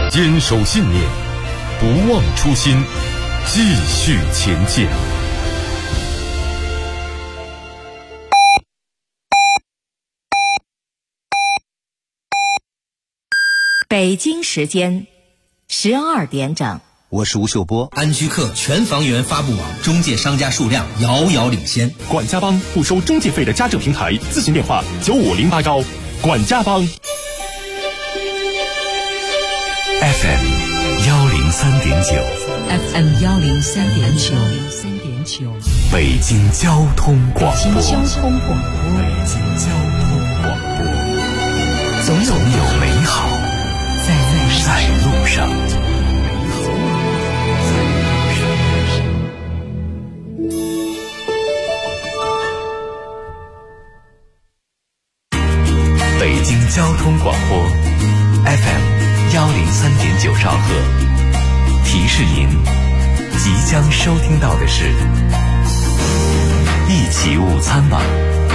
坚守信念，不忘初心，继续前进。 北京时间12点整。 我是吴秀波。 安居客全房源发布网中介商家数量遥遥领先。 管家帮不收中介费的家政平台，咨询电话95089。管家帮。 FM 103.9 FM 103.9 北京交通广播。 北京交通广播。 北京交通广播。总有美好在路上。北京交通广播 FM 103.9兆赫，提示您即将收听到的是一起午餐吧。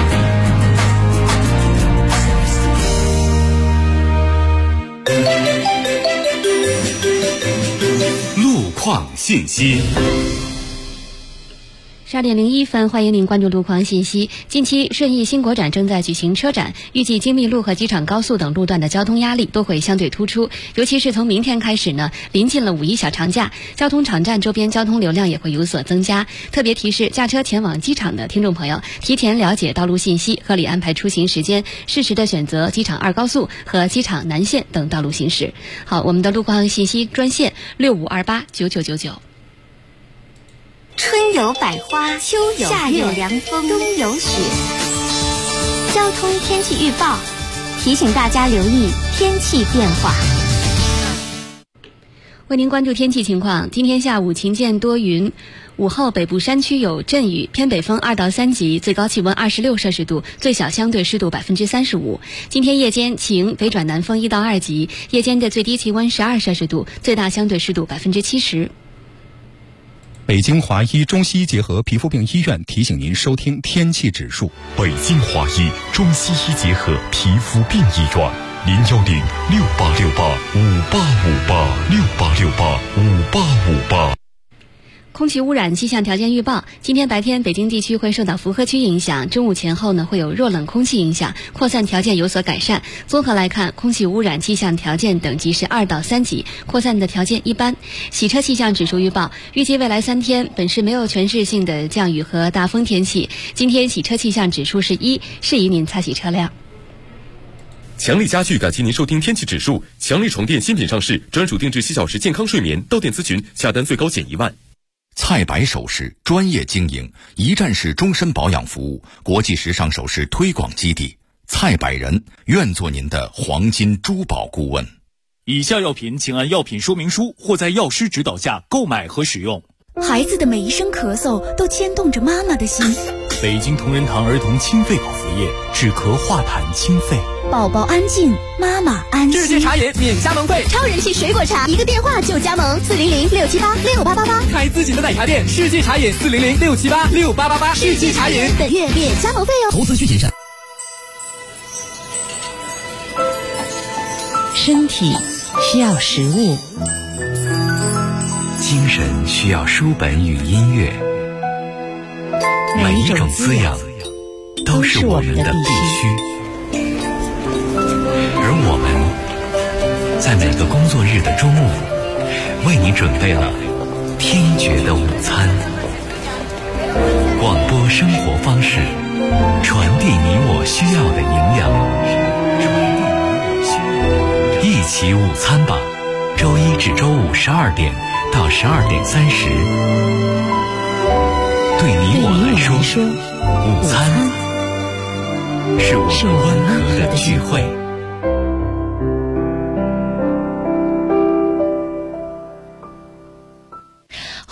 路况信息。 12点01分，欢迎您关注路况信息。近期顺义新国展正在举行车展，预计京密路和机场高速等路段的交通压力都会相对突出，尤其是从明天开始呢，临近了五一小长假，交通场站周边交通流量也会有所增加。特别提示驾车前往机场的听众朋友，提前了解道路信息，合理安排出行时间，适时的选择机场2高速和机场南线等道路行驶。好，我们的路况信息专线65289999。 春有百花，秋有夏有凉风，冬有雪。交通天气预报提醒大家留意天气变化。 为您关注天气情况，今天下午晴间多云，午后北部山区有阵雨，偏北风2到3级，最高气温26摄氏度，最小相对湿度35%。今天夜间晴，北转南风1到2级，夜间的最低气温12摄氏度，最大相对湿度70%。 北京华医中西医结合皮肤病医院提醒您收听天气指数。 北京华医中西医结合皮肤病医院，0106868585858，68685858。 空气污染气象条件预报，今天白天北京地区会受到符合区影响，中午前后呢会有弱冷空气影响，扩散条件有所改善。综合来看，空气污染气象条件等级是2到3级，扩散的条件一般。洗车气象指数预报，预计未来3天本市没有全市性的降雨和大风天气。今天洗车气象指数是1，适宜您擦洗车辆。 强力家具感谢您收听天气指数。强力床垫新品上市，专属定制7小时健康睡眠，到店咨询，下单最高减1万。 蔡白首饰专业经营，一站式终身保养服务，国际时尚首饰推广基地。蔡百人愿做您的黄金珠宝顾问。 以下药品请按药品说明书或在药师指导下购买和使用。 孩子的每一声咳嗽都牵动着妈妈的心。 北京同仁堂儿童清肺口服液，止咳化痰清肺。 宝宝安静，妈妈安心。 世界茶饮免加盟费， 超人气水果茶，一个电话就加盟，400-678-6888。 开自己的奶茶店，世界茶饮400-678-6888。世界茶饮本月免加盟费哦。 投资需谨慎。 身体需要食物， 精神需要书本与音乐，每一种滋养都是我们的必须。而我们在每个工作日的中午，为你准备了听觉的午餐。广播生活方式，传递你我需要的营养。一起午餐吧，周一至周五12点到12点30。对你我来说，午餐是我们温和的聚会。 欢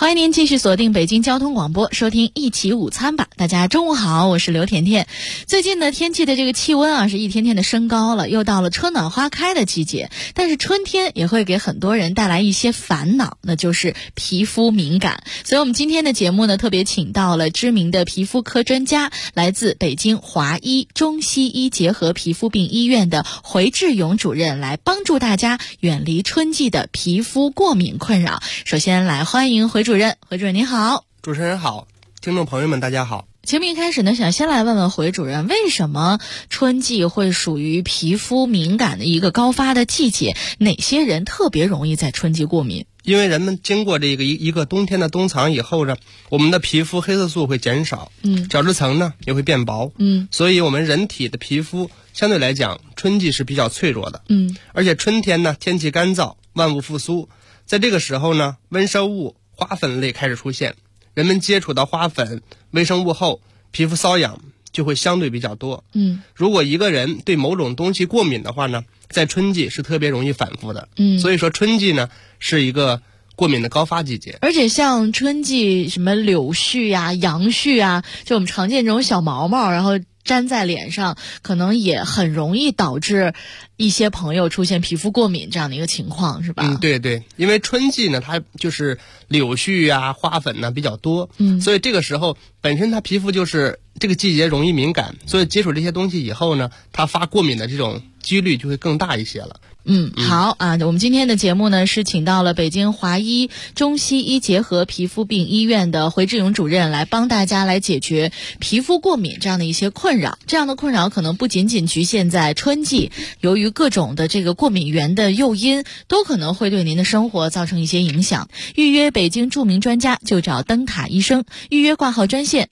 欢迎您继续锁定北京交通广播，收听一起午餐吧。大家中午好，我是刘甜甜。最近呢，天气的这个气温是一天天的升高了，又到了春暖花开的季节。但是春天也会给很多人带来一些烦恼，那就是皮肤敏感。所以我们今天的节目呢，特别请到了知名的皮肤科专家，来自北京华医中西医结合皮肤病医院的回志勇主任，来帮助大家远离春季的皮肤过敏困扰。首先来欢迎回主任您好。 主持人好，听众朋友们大家好。 节目一开始呢，想先来问问回主任，为什么春季会属于皮肤敏感的一个高发的季节？哪些人特别容易在春季过敏？ 因为人们经过这个一个冬天的冬藏以后呢，我们的皮肤黑色素会减少，角质层呢也会变薄，所以我们人体的皮肤相对来讲春季是比较脆弱的，而且春天呢天气干燥，万物复苏，在这个时候呢，微生物花粉类开始出现，人们接触到花粉微生物后，皮肤瘙痒就会相对比较多。如果一个人对某种东西过敏的话呢，在春季是特别容易反复的。所以说春季呢是一个过敏的高发季节。 而且像春季什么柳絮啊、杨絮啊，就我们常见这种小毛毛，然后粘在脸上，可能也很容易导致一些朋友出现皮肤过敏这样的一个情况，是吧？ 对对，因为春季呢，它就是柳絮啊、花粉呢比较多，所以这个时候本身它皮肤就是这个季节容易敏感，所以接触这些东西以后呢，它发过敏的这种几率就会更大一些了。 好啊，我们今天的节目呢是请到了北京华医中西医结合皮肤病医院的回志勇主任，来帮大家来解决皮肤过敏这样的一些困扰。这样的困扰可能不仅仅局限在春季，由于各种的这个过敏源的诱因，都可能会对您的生活造成一些影响。预约北京著名专家就找灯塔医生，预约挂号专线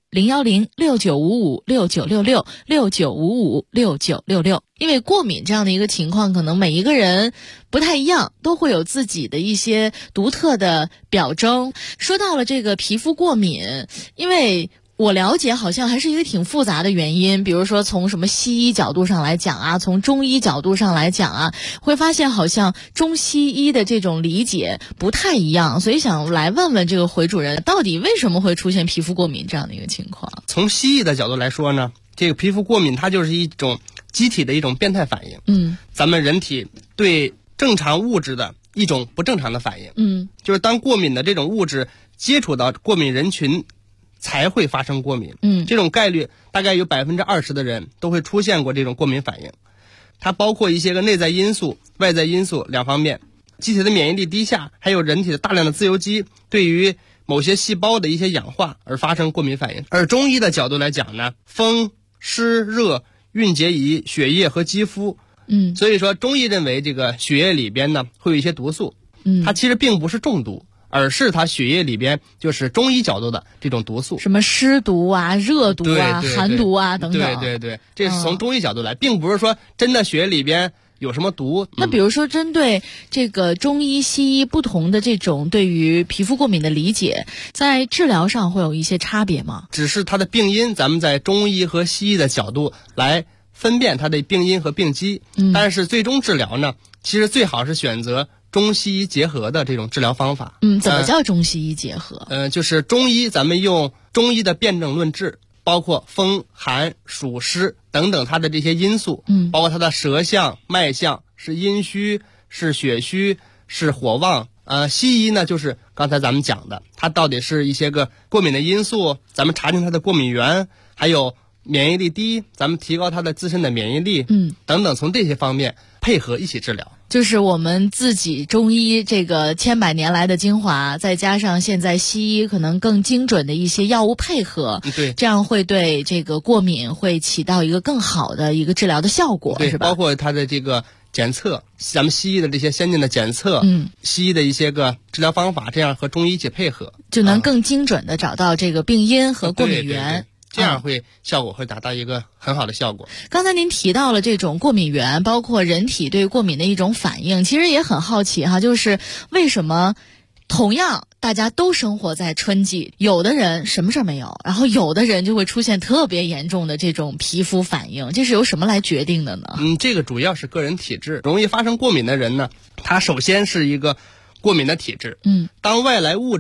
010-6955-6966，6955-6966。因为过敏这样的一个情况，可能每一个人不太一样，都会有自己的一些独特的表征。说到了这个皮肤过敏，因为我了解好像还是一个挺复杂的原因，比如说从什么西医角度上来讲啊，从中医角度上来讲啊，会发现好像中西医的这种理解不太一样，所以想来问问这个回主任，到底为什么会出现皮肤过敏这样的一个情况？ 从西医的角度来说呢，这个皮肤过敏它就是一种机体的一种变态反应，咱们人体对正常物质的一种不正常的反应，就是当过敏的这种物质接触到过敏人群才会发生过敏，这种概率大概有20%的人都会出现过这种过敏反应。它包括一些个内在因素、外在因素两方面，机体的免疫力低下，还有人体的大量的自由基对于某些细胞的一些氧化而发生过敏反应。而中医的角度来讲呢，风、湿、热、蕴结仪、血液和肌肤，所以说中医认为这个血液里边呢会有一些毒素，它其实并不是中毒，而是它血液里边就是中医角度的这种毒素， 什么湿毒啊、热毒啊、寒毒啊等等。 对，这是从中医角度来，并不是说真的血液里边有什么毒。 那比如说针对这个中医西医不同的这种对于皮肤过敏的理解，在治疗上会有一些差别吗？ 只是它的病因，咱们在中医和西医的角度来分辨它的病因和病机，但是最终治疗呢，其实最好是选择中西医结合的这种治疗方法。 怎么叫中西医结合？ 就是中医咱们用中医的辨证论治，包括风寒暑湿等等它的这些因素，包括它的舌象脉象，是阴虚是血虚是火旺。西医呢就是刚才咱们讲的，它到底是一些个过敏的因素，咱们查清它的过敏源，还有免疫力低，咱们提高它的自身的免疫力，等等，从这些方面配合一起治疗。 就是我们自己中医这个千百年来的精华，再加上现在西医可能更精准的一些药物配合， 对， 这样会对这个过敏会起到一个更好的一个治疗的效果， 对， 是吧？ 包括它的这个检测，咱们西医的这些先进的检测，西医的一些个治疗方法，这样和中医一起配合， 就能更精准的找到这个病因和过敏源。 对，这样效果会达到一个很好的效果。 刚才您提到了这种过敏源，包括人体对过敏的一种反应，其实也很好奇哈，就是为什么同样大家都生活在春季，有的人什么事没有，然后有的人就会出现特别严重的这种皮肤反应，这是由什么来决定的呢？ 这个主要是个人体质。容易发生过敏的人呢，他首先是一个过敏的体质，当外来物质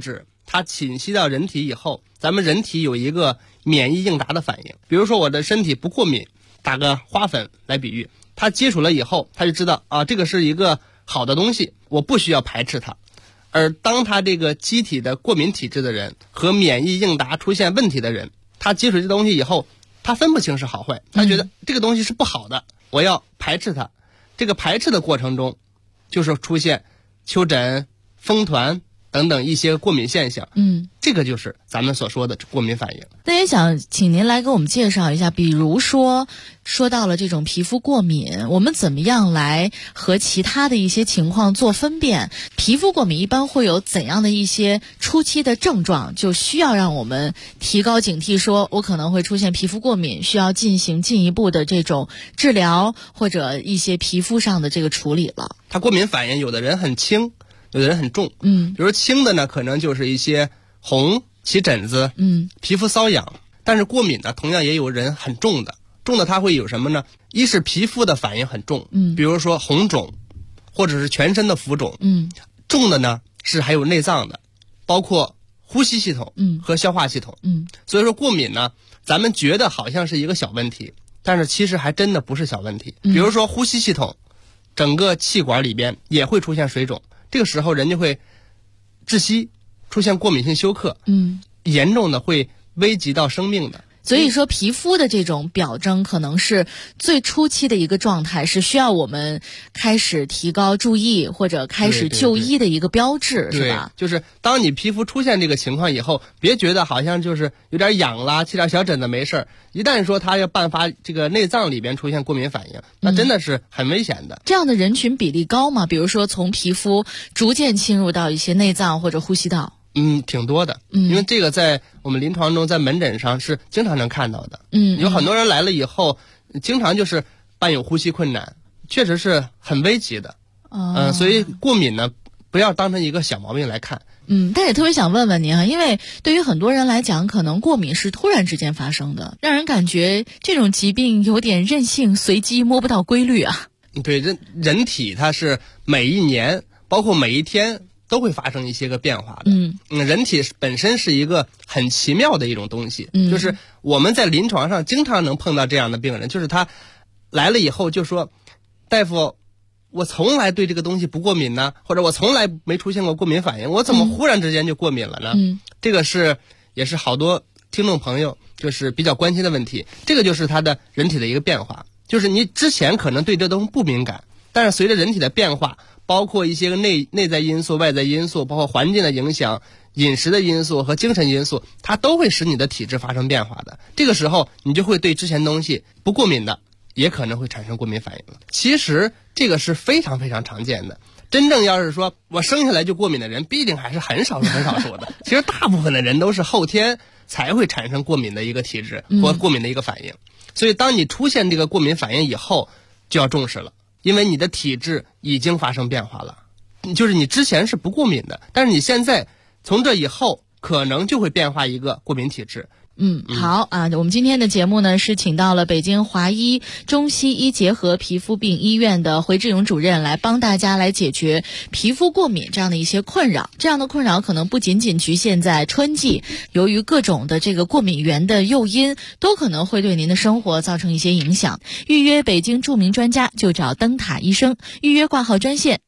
它侵袭到人体以后，咱们人体有一个免疫应答的反应。比如说我的身体不过敏，打个花粉来比喻，它接触了以后，它就知道啊，这个是一个好的东西，我不需要排斥它。而当他这个机体的过敏体质的人和免疫应答出现问题的人，他接触这东西以后，他分不清是好坏，他觉得这个东西是不好的，我要排斥它。这个排斥的过程中，就是出现丘疹、风团等等一些过敏现象。这个就是咱们所说的过敏反应。 那也想请您来给我们介绍一下，比如说到了这种皮肤过敏，我们怎么样来和其他的一些情况做分辨？皮肤过敏一般会有怎样的一些初期的症状，就需要让我们提高警惕，说我可能会出现皮肤过敏，需要进行进一步的这种治疗或者一些皮肤上的这个处理了。 它过敏反应有的人很轻，有的人很重。比如轻的呢，可能就是一些红、起疹子，皮肤瘙痒。但是过敏呢，同样也有人很重的，重的它会有什么呢？一是皮肤的反应很重，比如说红肿，或者是全身的浮肿。重的呢是还有内脏的，包括呼吸系统和消化系统。所以说过敏呢，咱们觉得好像是一个小问题，但是其实还真的不是小问题。比如说呼吸系统，整个气管里边也会出现水肿，这个时候人就会窒息，出现过敏性休克，严重的会危及到生命的。 所以说皮肤的这种表征可能是最初期的一个状态，是需要我们开始提高注意或者开始就医的一个标志，是吧？ 就是当你皮肤出现这个情况以后，别觉得好像就是有点痒啦，起点小疹子没事儿。一旦说它要伴发这个内脏里边出现过敏反应，那真的是很危险的。 这样的人群比例高吗？比如说从皮肤逐渐侵入到一些内脏或者呼吸道？ 挺多的，因为这个在我们临床中，在门诊上是经常能看到的。有很多人来了以后，经常就是伴有呼吸困难，确实是很危急的。所以过敏呢，不要当成一个小毛病来看。 但也特别想问问您啊，因为对于很多人来讲，可能过敏是突然之间发生的，让人感觉这种疾病有点任性、随机，摸不到规律啊。 对，人体它是每一年，包括每一天，都会发生一些个变化的。人体本身是一个很奇妙的一种东西，就是我们在临床上经常能碰到这样的病人，就是他来了以后就说，大夫，我从来对这个东西不过敏呢，或者我从来没出现过过敏反应，我怎么忽然之间就过敏了呢？这个也是好多听众朋友就是比较关心的问题。这个就是他的人体的一个变化，就是你之前可能对这东西不敏感，但是随着人体的变化，包括一些个内在因素、外在因素，包括环境的影响、饮食的因素和精神因素，它都会使你的体质发生变化的。这个时候你就会对之前东西不过敏的，也可能会产生过敏反应了。其实这个是非常非常常见的。真正要是说我生下来就过敏的人，必定还是很少数的。其实大部分的人都是后天才会产生过敏的一个体质或过敏的一个反应。所以当你出现这个过敏反应以后，就要重视了。因为你的体质已经发生变化了，就是你之前是不过敏的，但是你现在从这以后可能就会变化一个过敏体质。 好啊，我们今天的节目呢是请到了北京华医中西医结合皮肤病医院的回志勇主任来帮大家来解决皮肤过敏这样的一些困扰。这样的困扰可能不仅仅局限在春季，由于各种的这个过敏源的诱因，都可能会对您的生活造成一些影响。预约北京著名专家就找灯塔医生，预约挂号专线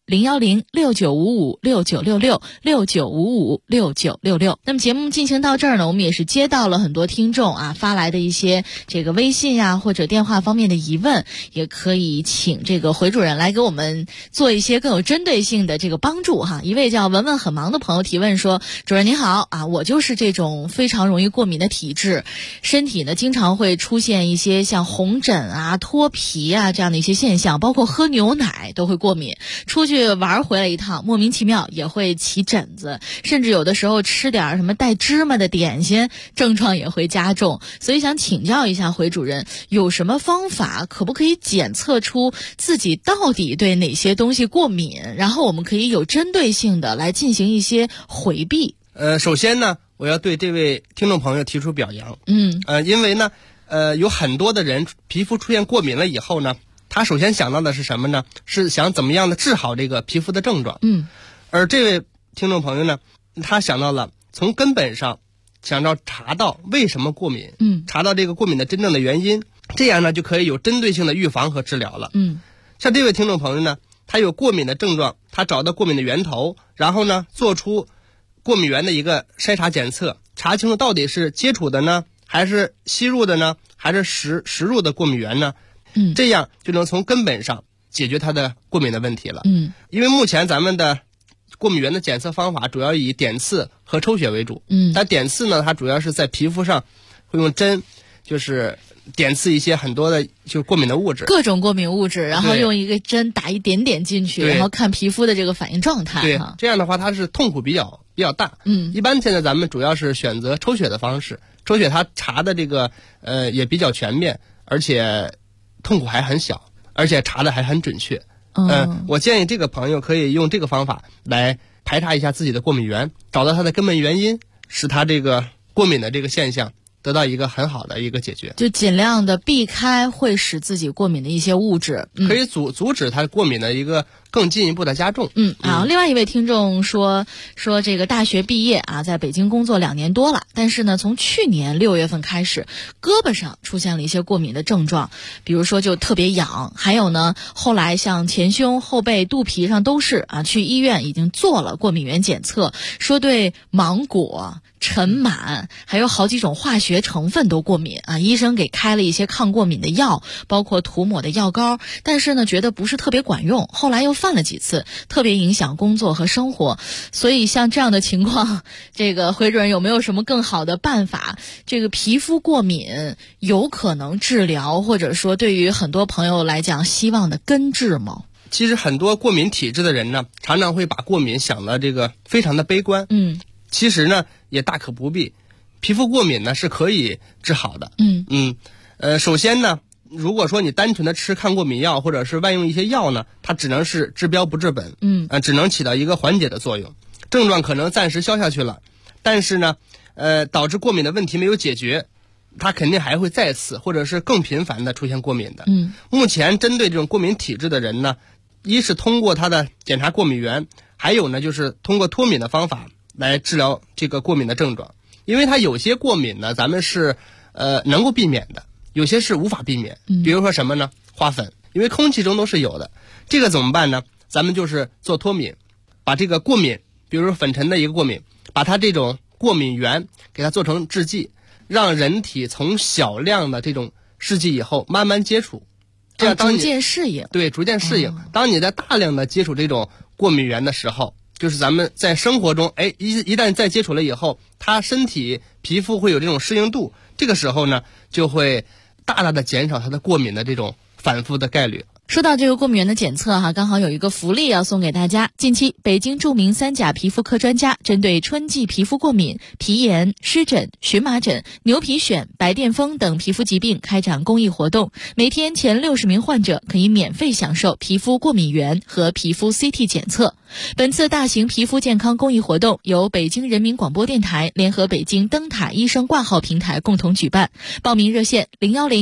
010-6955-6966，6955-6966。那么节目进行到这儿呢，我们也是接到了很多听众啊发来的一些这个微信呀或者电话方面的疑问，也可以请这个回主任来给我们做一些更有针对性的这个帮助哈。一位叫文文很忙的朋友提问说，主任您好啊，我就是这种非常容易过敏的体质，身体呢经常会出现一些像红疹啊、脱皮啊这样的一些现象，包括喝牛奶都会过敏，出去玩回来一趟莫名其妙也会起疹子，甚至有的时候吃点什么带芝麻的点心，症状也会加重。所以想请教一下回主任，有什么方法可不可以检测出自己到底对哪些东西过敏，然后我们可以有针对性的来进行一些回避？ 首先呢，我要对这位听众朋友提出表扬。因为呢有很多的人皮肤出现过敏了以后呢，他首先想到的是什么呢？是想怎么样的治好这个皮肤的症状。而这位听众朋友呢，他想到了从根本上想要查到为什么过敏，查到这个过敏的真正的原因，这样呢就可以有针对性的预防和治疗了。像这位听众朋友呢，他有过敏的症状，他找到过敏的源头，然后呢做出过敏源的一个筛查检测，查清楚到底是接触的呢，还是吸入的呢，还是食入的过敏源呢？这样就能从根本上解决他的过敏的问题了。因为目前咱们的过敏源的检测方法主要以点刺和抽血为主。但点刺呢，它主要是在皮肤上会用针，就是点刺一些很多的就是过敏的物质， 各种过敏物质，然后用一个针打一点点进去，然后看皮肤的这个反应状态。 对，这样的话它是痛苦比较大。一般现在咱们主要是选择抽血的方式，抽血它查的这个也比较全面，而且痛苦还很小，而且查的还很准确。我建议这个朋友可以用这个方法来排查一下自己的过敏源，找到它的根本原因，使它这个过敏的这个现象得到一个很好的一个解决， 就尽量的避开会使自己过敏的一些物质， 可以阻止它过敏的一个更进一步的加重。 好，另外一位听众说这个大学毕业在北京工作2年多了，但是呢，从去年6月份开始，胳膊上出现了一些过敏的症状，比如说就特别痒，还有呢，后来像前胸、后背、肚皮上都是去医院已经做了过敏原检测，说对芒果、尘螨还有好几种化学成分都过敏医生给开了一些抗过敏的药，包括涂抹的药膏，但是呢觉得不是特别管用，后来又犯了几次，特别影响工作和生活。所以像这样的情况，这个回主任有没有什么更好的办法？这个皮肤过敏有可能治疗，或者说对于很多朋友来讲希望的根治吗？ 其实很多过敏体质的人呢，常常会把过敏想的这个非常的悲观。其实呢也大可不必，皮肤过敏呢是可以治好的。首先呢，如果说你单纯的吃抗过敏药或者是外用一些药呢，它只能是治标不治本。只能起到一个缓解的作用，症状可能暂时消下去了，但是呢导致过敏的问题没有解决，它肯定还会再次或者是更频繁的出现过敏的。目前针对这种过敏体质的人呢，一是通过他的检查过敏源，还有呢就是通过脱敏的方法来治疗这个过敏的症状。因为它有些过敏呢，咱们是能够避免的，有些是无法避免。比如说什么呢？花粉，因为空气中都是有的，这个怎么办呢？咱们就是做脱敏，把这个过敏，比如说粉尘的一个过敏，把它这种过敏源给它做成制剂，让人体从小量的这种试剂以后慢慢接触，这样逐渐适应。 对，逐渐适应。当你在大量的接触这种过敏源的时候，就是咱们在生活中，一旦再接触了以后，它身体皮肤会有这种适应度，这个时候呢，就会大大的减少它的过敏的这种反复的概率。 说到这个过敏原的检测刚好有一个福利要送给大家。近期，北京著名3甲皮肤科专家针对春季皮肤过敏、皮炎、湿疹、荨麻疹、牛皮癣、白癜风等皮肤疾病开展公益活动，每天前60名患者可以免费享受皮肤过敏原和皮肤 CT 检测。本次大型皮肤健康公益活动由北京人民广播电台联合北京灯塔医生挂号平台共同举办，报名热线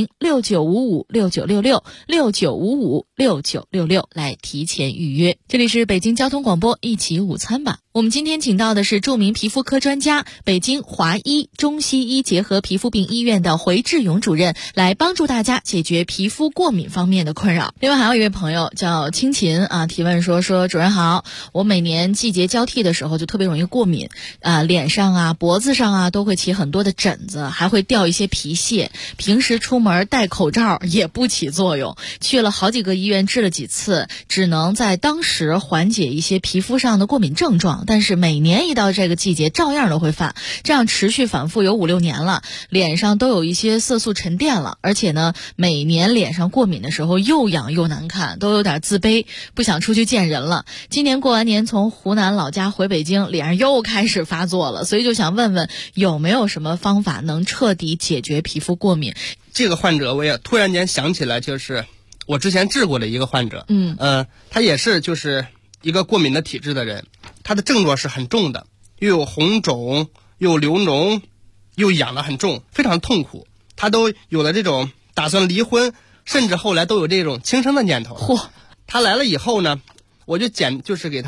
010-6955-6966，6955-6966来提前预约。这里是北京交通广播一起午餐吧。我们今天请到的是著名皮肤科专家、北京华医中西医结合皮肤病医院的回志勇主任，来帮助大家解决皮肤过敏方面的困扰。另外还有一位朋友叫青琴提问说主任好，我每年季节交替的时候就特别容易过敏，脸上脖子上都会起很多的疹子，还会掉一些皮屑，平时出门戴口罩也不起作用，去了好几个医院治了几次，只能在当时缓解一些皮肤上的过敏症状，但是每年一到这个季节照样都会犯，这样持续反复有5-6年了，脸上都有一些色素沉淀了，而且呢每年脸上过敏的时候又痒又难看，都有点自卑，不想出去见人了。今年过完年从湖南老家回北京，脸上又开始发作了，所以就想问问有没有什么方法能彻底解决皮肤过敏。 这个患者我也突然间想起来，就是我之前治过的一个患者，他也是就是一个过敏的体质的人，他的症状是很重的，又有红肿，又流脓，又痒得很重，非常痛苦。他都有了这种打算离婚，甚至后来都有这种轻生的念头。他来了以后呢，我就就是给他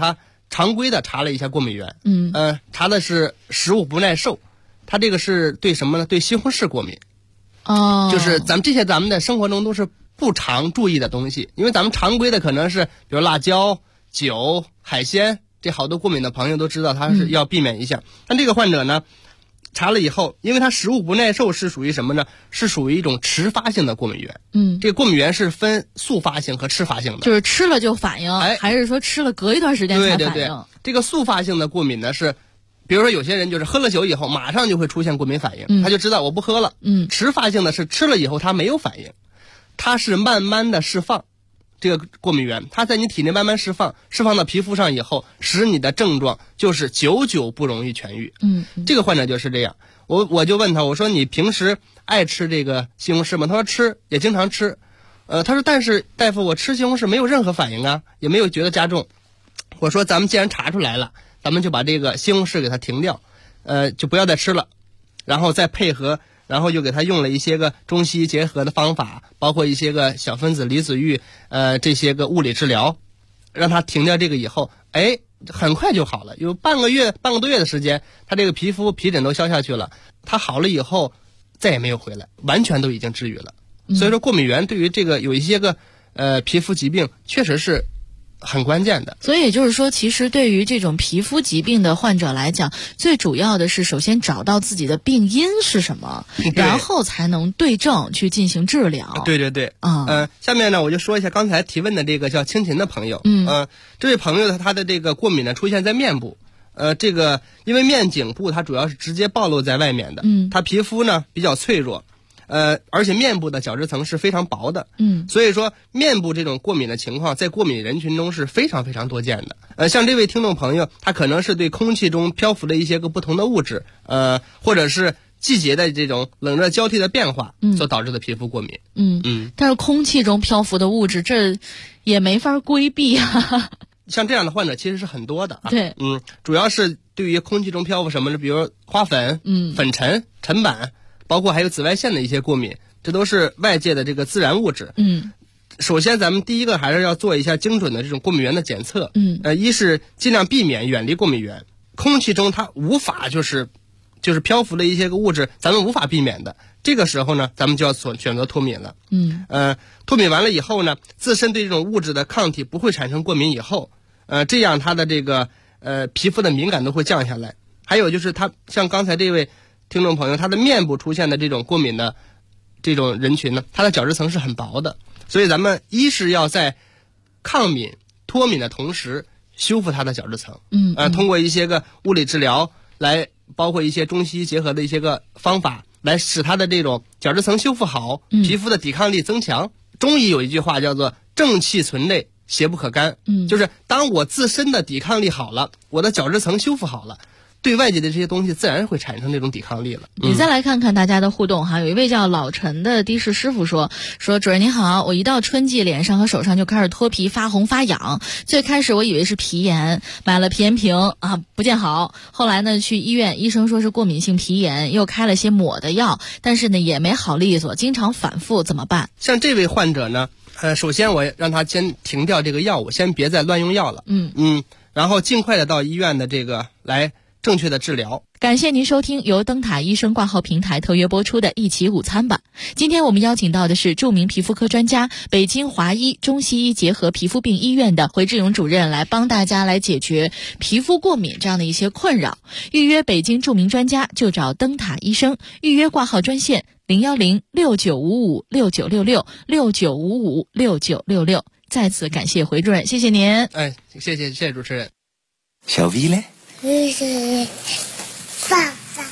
常规的查了一下过敏源，查的是食物不耐受，它这个是对什么呢？对西红柿过敏。就是咱们的生活中都是不常注意的东西，因为咱们常规的可能是比如辣椒、酒、海鲜，这好多过敏的朋友都知道，他是要避免一下。但这个患者呢，查了以后，因为他食物不耐受是属于什么呢？是属于一种迟发性的过敏源。这个过敏源是分速发性和迟发性的， 就是吃了就反应，还是说吃了隔一段时间才反应？ 对，这个速发性的过敏呢是，比如说有些人就是喝了酒以后马上就会出现过敏反应，他就知道我不喝了。迟发性的是吃了以后他没有反应，它是慢慢的释放。这个过敏源它在你体内慢慢释放到皮肤上以后，使你的症状就是久久不容易痊愈。这个患者就是这样。我就问他，我说你平时爱吃这个西红柿吗？他说吃，也经常吃。他说但是大夫，我吃西红柿没有任何反应啊，也没有觉得加重。我说咱们既然查出来了，咱们就把这个西红柿给它停掉，就不要再吃了，然后再配合，然后又给他用了一些个中西医结合的方法，包括一些个小分子离子浴，这些个物理治疗，让他停掉这个以后，很快就好了，有半个多月的时间，他这个皮疹都消下去了，他好了以后再也没有回来，完全都已经治愈了。所以说过敏源对于这个有一些个皮肤疾病确实是很关键的。 所以也就是说，其实对于这种皮肤疾病的患者来讲，最主要的是首先找到自己的病因是什么，然后才能对症去进行治疗。 对下面呢我就说一下刚才提问的这个叫青琴的朋友。这位朋友他的这个过敏呢出现在面部，这个因为面颈部它主要是直接暴露在外面的，他皮肤呢比较脆弱，而且面部的角质层是非常薄的，所以说面部这种过敏的情况在过敏人群中是非常非常多见的。像这位听众朋友，他可能是对空气中漂浮的一些个不同的物质，或者是季节的这种冷热交替的变化所导致的皮肤过敏。 但是空气中漂浮的物质，这也没法规避啊。 像这样的患者其实是很多的啊。 对， 主要是对于空气中漂浮什么的，比如花粉、粉尘、尘螨，包括还有紫外线的一些过敏，这都是外界的这个自然物质。首先咱们第一个还是要做一下精准的这种过敏源的检测。一是尽量避免远离过敏源，空气中它无法就是漂浮的一些个物质，咱们无法避免的。这个时候呢，咱们就要选择脱敏了。脱敏完了以后呢，自身对这种物质的抗体不会产生过敏以后，这样它的这个皮肤的敏感度会降下来。还有就是他像刚才这位听众朋友，他的面部出现的这种过敏的这种人群呢，他的角质层是很薄的，所以咱们一是要在抗敏脱敏的同时修复他的角质层。通过一些个物理治疗来，包括一些中西医结合的一些个方法，来使他的这种角质层修复好，皮肤的抵抗力增强。中医有一句话叫做正气存内，邪不可干。就是当我自身的抵抗力好了，我的角质层修复好了，对外界的这些东西自然会产生这种抵抗力了。 你再来看看大家的互动哈，有一位叫老陈的的士师傅说主任您好，我一到春季脸上和手上就开始脱皮发红发痒，最开始我以为是皮炎，买了皮炎平啊不见好，后来呢去医院，医生说是过敏性皮炎，又开了些抹的药，但是呢也没好利索，经常反复，怎么办？ 像这位患者呢，首先我让他先停掉这个药物，先别再乱用药了。然后尽快的到医院的这个来正确的治疗。 感谢您收听由灯塔医生挂号平台特约播出的一起午餐吧。今天我们邀请到的是著名皮肤科专家、北京华医中西医结合皮肤病医院的回志勇主任，来帮大家来解决皮肤过敏这样的一些困扰。预约北京著名专家就找灯塔医生，预约挂号专线010-6955-6966，6955-6966。再次感谢回主任，谢谢您。 谢谢主持人。 小 V 嘞？ 爸爸，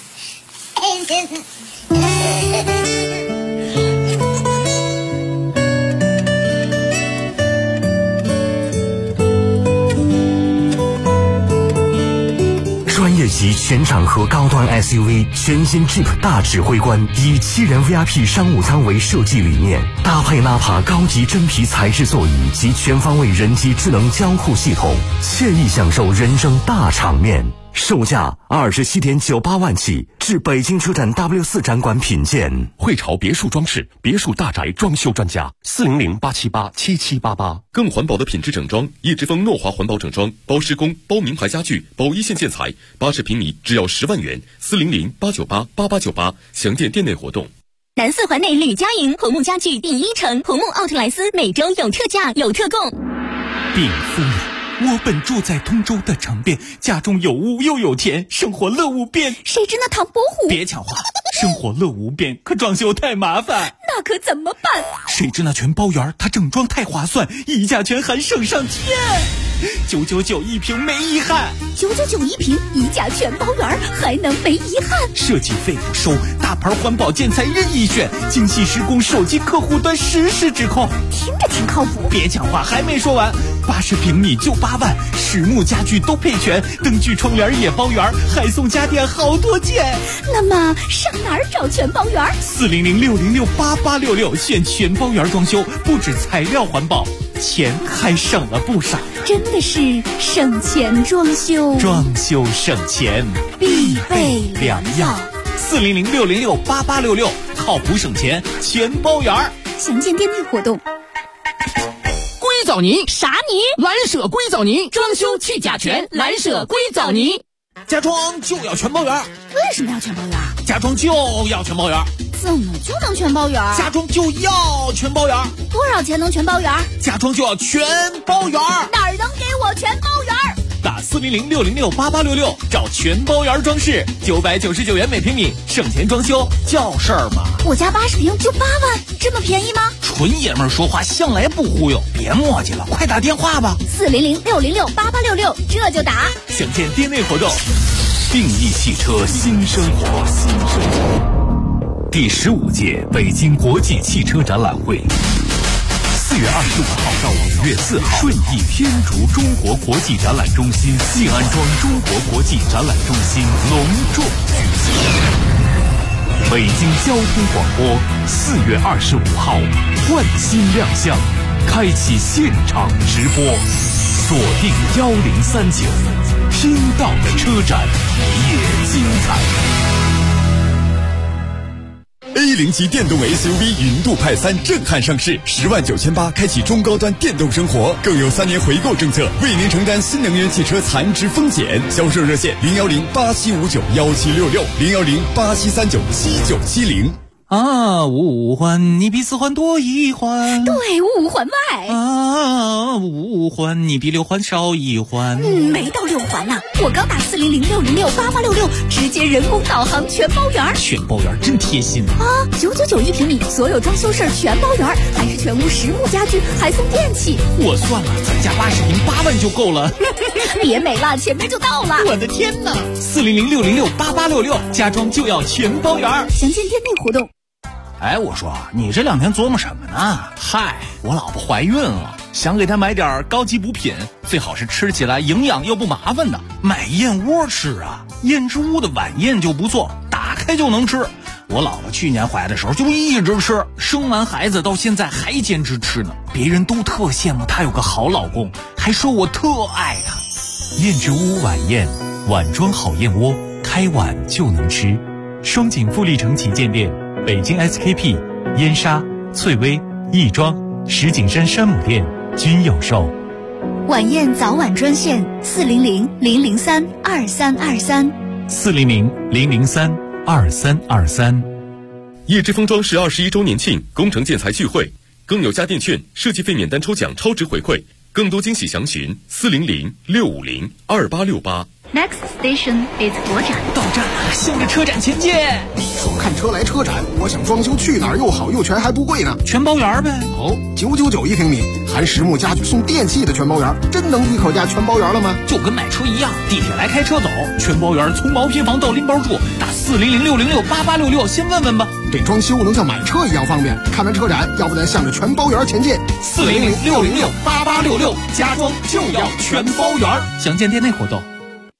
专业级全场合高端 SUV 全新 Jeep 大指挥官，以7人 VIP 商务舱为设计理念，搭配纳帕高级真皮材质座椅及全方位人机智能交互系统，惬意享受人生大场面。 售价27.98万起，至北京车展 W4 展馆品鉴。 汇潮别墅装饰，别墅大宅装修专家，400-878-7788。 更环保的品质整装，叶之峰诺华环保整装，包施工，包名牌家具，包一线建材，80平米只要10万元，400-898-8898，详见店内活动。 南四环内吕家营红木家具第一城，红木奥特莱斯每周有特价有特供。 禀夫人，我本住在通州的城边，家中有屋又有田，生活乐无边。 谁知那唐伯虎？ 别抢话，生活乐无边，可装修太麻烦。 那可怎么办？ 谁知那全包园，它整装太划算，溢价全含省上天。999一平没遗憾 ，999一平，溢价全包圆，还能没遗憾？ 设计费不收，大牌环保建材任意选，精细施工，手机客户端实时指控， 听着挺靠谱。 别抢话，还没说完，80平米就8万，实木家具都配全，灯具窗帘也包圆，还送家电好多件。 那么上哪儿找全包圆 ？400-606-8866，选全包圆装修，不止材料环保，钱还省了不少。 真的是省钱装修， 装修省钱必备良药。 400-606-8866，靠谱省钱全包圆。 详见店内活动。 硅藻泥啥泥？ 蓝舍硅藻泥，装修去甲醛，蓝舍硅藻泥。 家装就要全包圆。 为什么要全包圆？ 家装就要全包圆。 怎么就能全包圆？ 家装就要全包圆。 多少钱能全包圆？ 家装就要全包圆。 哪儿能给我全包圆？ 打400-606-8866，找全包圆装饰，999元每平米，省钱装修叫事儿吗？ 我家80平就8万，这么便宜吗？ 纯爷们儿说话向来不忽悠，别磨叽了，快打电话吧。 400-606-8866，这就打。 详见店内活动。 定义汽车新生活，第15届北京国际汽车展览会，4月25号到5月4号，顺义天竺中国国际展览中心静安庄中国国际展览中心隆重举行。北京交通广播4月25号换新亮相，开启现场直播，锁定1039，听到的车展也精彩。 A0级电动 SUV 云度派3震撼上市，10.98万开启中高端电动生活，更有3年回购政策，为您承担新能源汽车残值风险。销售热线010-8759-1766，010-8739-7970。 五环你比4环多1环， 对，5环外。 5环你比6环少1环。 没到6环呢，我刚打400-606-8866，直接人工导航全包圆。 全包圆真贴心啊！999一平米，所有装修事儿全包圆，还是全屋实木家具，还送电器。 我算了，咱家80平8万就够了。 别美了，前面就到了。 我的天哪！400-606-8866，家装就要全包圆。 详见店内活动。 哎，我说你这2天琢磨什么呢？嗨，我老婆怀孕了，想给她买点高级补品，最好是吃起来营养又不麻烦的。买燕窝吃啊，燕之屋的晚宴就不错，打开就能吃。我老婆去年怀的时候就一直吃，生完孩子到现在还坚持吃呢。别人都特羡慕她有个好老公，还说我特爱她。 燕之屋晚宴，碗装好燕窝，开碗就能吃。双井富力城旗舰店，北京 SKP、燕莎、翠微、亦庄、石景山山姆店均有售。 晚宴早晚专线400-003-2323。 400-003-2323。 叶之峰装饰21周年庆工程建材聚会，更有家电券、设计费免单抽奖超值回馈，更多惊喜详询400-650-2868。 Next station is 国展。 到站了，向着车展前进。 说看车来车展，我想装修去哪儿又好又全还不贵呢？ 全包圆呗。 哦，999一平米，含实木家具送电器的全包圆，真能一口价全包圆了吗？ 就跟买车一样，地铁来开车走，全包圆从毛坯房到拎包住，打400-606-8866，先问问吧。 这装修能像买车一样方便。看完车展，要不咱向着全包圆前进。 400-606-8866，家装就要全包圆。详见店内活动。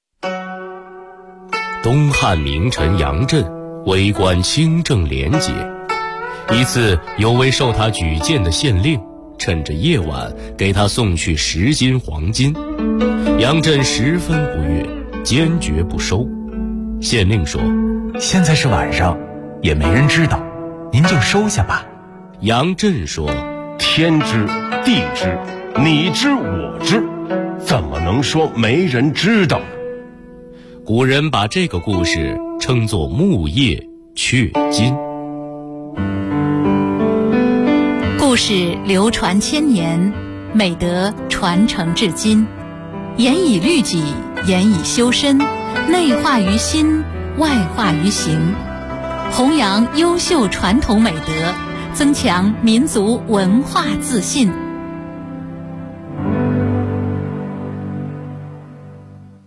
东汉名臣杨震为官清正廉洁，一次有位受他举荐的县令趁着夜晚给他送去10斤黄金，杨震十分不悦， 坚决不收。县令说：“ 现在是晚上，也没人知道，您就收下吧。” 杨震说：“ 天知地知，你知我知，怎么能说没人知道？” 古人把这个故事称作木叶雀金。 故事流传千年，美德传承至今，严以律己，严以修身，内化于心，外化于行，弘扬优秀传统美德，增强民族文化自信，